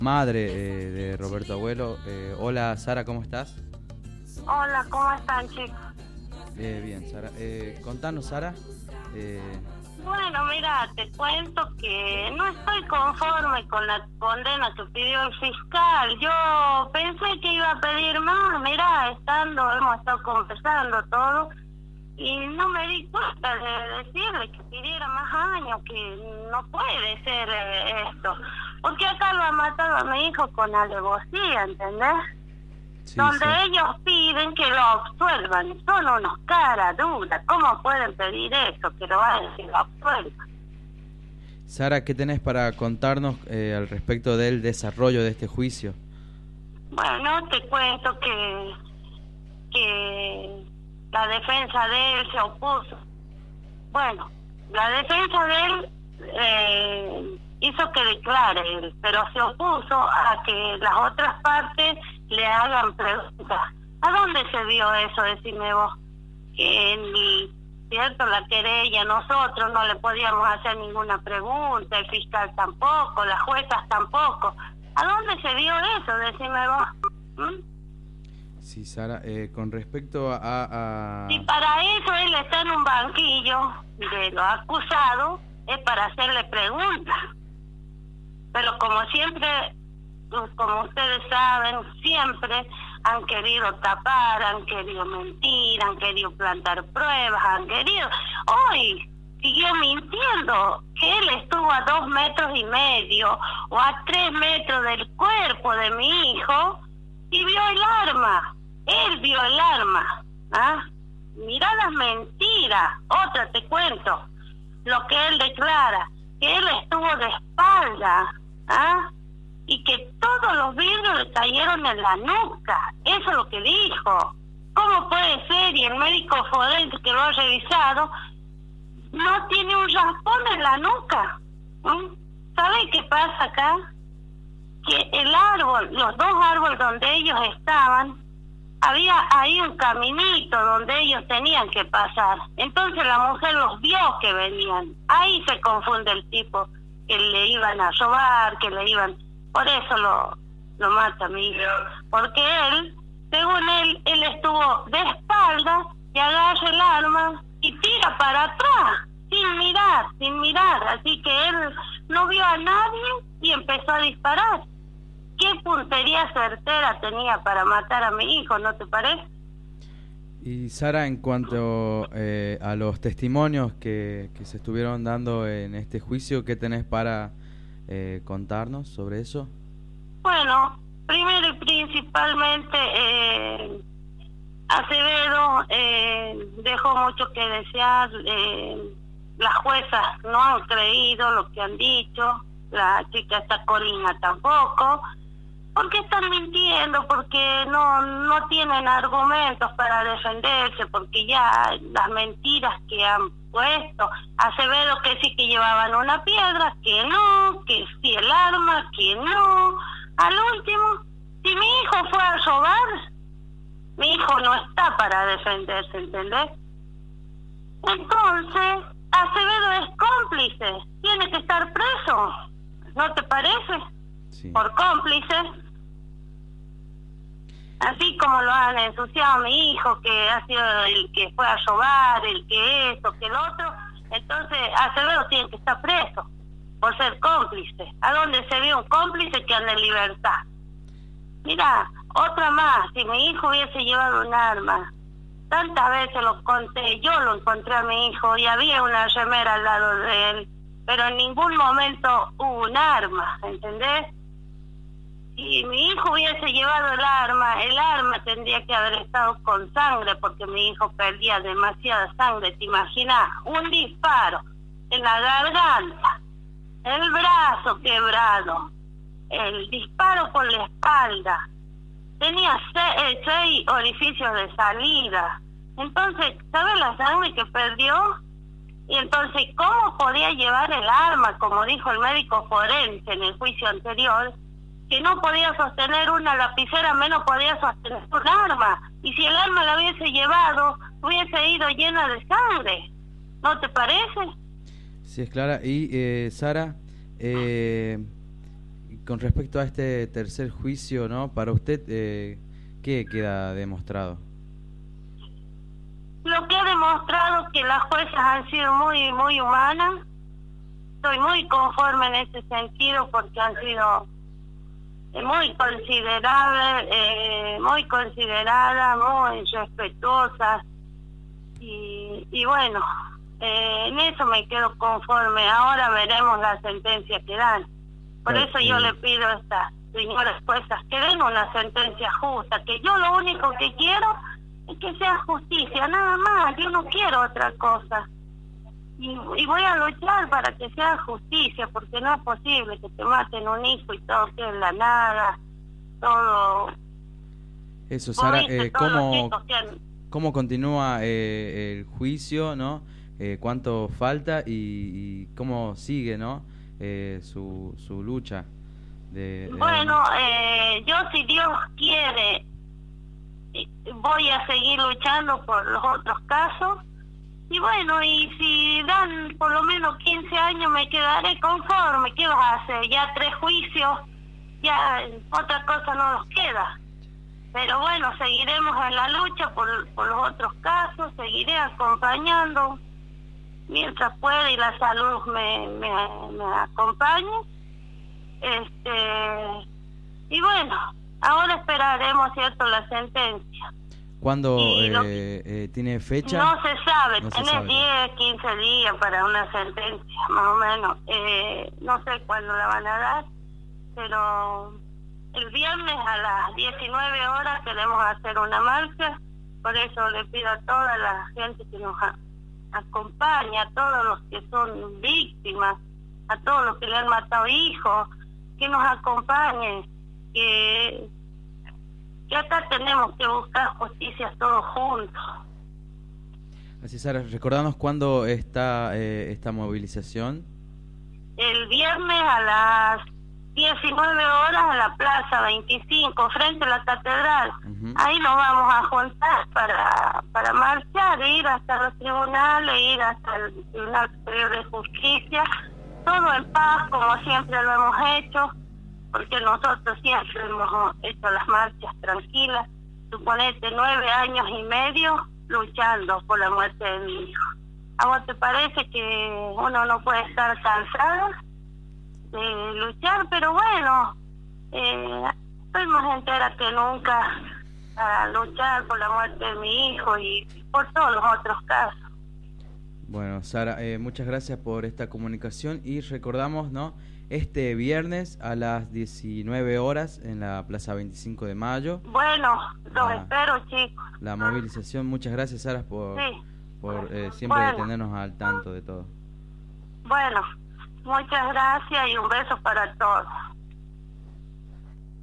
Madre de Roberto Abuelo. Hola Sara, ¿cómo estás? Hola, ¿cómo están, chicos? Bien, Sara. Contanos, Sara. Bueno, mira, te cuento que no estoy conforme con la condena que pidió el fiscal. Yo pensé que iba a pedir más, mira, hemos estado conversando todo y no me di cuenta de decirle que pidiera más años, que no puede ser esto. Porque acá lo ha matado a mi hijo con alevosía, ¿entendés? Sí, donde sí. ellos piden que lo absuelvan. Son unos caras duras. ¿Cómo pueden pedir eso? Que lo hagan, que lo absuelvan. Sara, ¿qué tenés para contarnos al respecto del desarrollo de este juicio? Bueno, te cuento que la defensa de él se opuso. Bueno, la defensa de él hizo que declare él, pero se opuso a que las otras partes le hagan preguntas. ¿A dónde se vio eso? Decime vos. Que ni, cierto, la querella, nosotros no le podíamos hacer ninguna pregunta, el fiscal tampoco, las juezas tampoco. ¿A dónde se vio eso? Decime vos. Sí, Sara, con respecto a... Si para eso él está en un banquillo de los acusados, es para hacerle preguntas. Pero como siempre, como ustedes saben, siempre han querido tapar, han querido mentir, han querido plantar pruebas, han querido... Hoy siguió mintiendo que él estuvo a 2,5 metros o a 3 metros del cuerpo de mi hijo y vio el arma. Él vio el arma. ¿Ah? Mirá las mentiras. Otra te cuento. Lo que él declara, que él estuvo de espalda. ¿Ah? Y que todos los vidrios le cayeron en la nuca. Eso es lo que dijo. ¿Cómo puede ser? Y el médico forense que lo ha revisado no tiene un raspón en la nuca. ¿Sabe qué pasa acá? Que el árbol, los dos árboles donde ellos estaban, había ahí un caminito donde ellos tenían que pasar. Entonces la mujer los vio que venían. Ahí se confunde el tipo, que le iban a robar, que le iban... Por eso lo mata mi hijo. Porque él, según él estuvo de espaldas y agarra el arma y tira para atrás, sin mirar. Así que él no vio a nadie y empezó a disparar. ¿Qué puntería certera tenía para matar a mi hijo, no te parece? Y Sara, en cuanto a los testimonios que se estuvieron dando en este juicio, ¿qué tenés para contarnos sobre eso? Bueno, primero y principalmente Acevedo dejó mucho que desear. Las juezas no han creído lo que han dicho, la chica esta Colina tampoco. ¿Por qué están mintiendo? Porque no tienen argumentos para defenderse, porque ya las mentiras que han puesto, Acevedo que sí que llevaban una piedra, que no, que sí el arma, que no. Al último, si mi hijo fue a robar, mi hijo no está para defenderse, ¿entendés? Entonces, Acevedo es cómplice, tiene que estar preso, ¿no te parece? Sí. Por cómplice. Así como lo han ensuciado a mi hijo, que ha sido el que fue a robar, el que esto, que el otro, entonces Acevedo tiene que estar preso por ser cómplice. ¿A dónde se ve un cómplice que anda en libertad? Mira, otra más, si mi hijo hubiese llevado un arma, tantas veces lo conté, yo lo encontré a mi hijo y había una remera al lado de él, pero en ningún momento hubo un arma, ¿entendés? Si mi hijo hubiese llevado el arma tendría que haber estado con sangre, porque mi hijo perdía demasiada sangre, ¿te imaginas? Un disparo en la garganta, el brazo quebrado, el disparo por la espalda, tenía 6 orificios de salida. Entonces, ¿sabes la sangre que perdió? Y entonces, ¿cómo podía llevar el arma? Como dijo el médico forense en el juicio anterior, que no podía sostener una lapicera, menos podía sostener un arma. Y si el arma la hubiese llevado, hubiese ido llena de sangre. ¿No te parece? Sí, es clara. Y Sara, con respecto a este tercer juicio, ¿no? Para usted, ¿qué queda demostrado? Lo que ha demostrado que las juezas han sido muy, muy humanas. Estoy muy conforme en ese sentido porque han sido muy consideradas, muy respetuosas y bueno, en eso me quedo conforme. Ahora veremos la sentencia que dan. Por eso yo le pido a estas señoras juezas que den una sentencia justa, que yo lo único que quiero es que sea justicia, nada más, yo no quiero otra cosa. Y voy a luchar para que sea justicia, porque no es posible que te maten un hijo y todo quede en la nada, todo. Eso, Sara, ¿cómo continúa el juicio, no? ¿Cuánto falta y cómo sigue, no? Su lucha. Bueno, yo si Dios quiere voy a seguir luchando por los otros casos. Y bueno, y si dan por lo menos 15 años me quedaré conforme. ¿Qué vas a hacer? Ya 3 juicios, ya otra cosa no nos queda. Pero bueno, seguiremos en la lucha por los otros casos, seguiré acompañando mientras pueda y la salud me acompañe. Y bueno, ahora esperaremos, ¿cierto?, la sentencia. ¿Cuándo tiene fecha? No se sabe, tiene 10, 15 días para una sentencia, más o menos. No sé cuándo la van a dar, pero el viernes a las 19 horas queremos hacer una marcha. Por eso le pido a toda la gente que nos acompaña, a todos los que son víctimas, a todos los que le han matado hijos, que nos acompañen, que acá tenemos que buscar justicia todos juntos. Así, Sara, recordanos cuándo está esta movilización. El viernes a las 19 horas en la Plaza 25, frente a la Catedral. Ahí nos vamos a juntar para marchar, ir hasta los tribunales, ir hasta el Tribunal Superior de Justicia, todo en paz, como siempre lo hemos hecho, porque nosotros siempre hemos hecho las marchas tranquilas. Suponete 9 años y medio luchando por la muerte de mi hijo. ¿A vos te parece que uno no puede estar cansada de luchar? Pero bueno, estoy más entera que nunca a luchar por la muerte de mi hijo y por todos los otros casos. Bueno, Sara, muchas gracias por esta comunicación y recordamos, ¿no?, este viernes a las 19 horas en la Plaza 25 de Mayo. Bueno, los espero, chicos. La movilización. Muchas gracias, Sara, por siempre tenernos al tanto de todo. Bueno, muchas gracias y un beso para todos.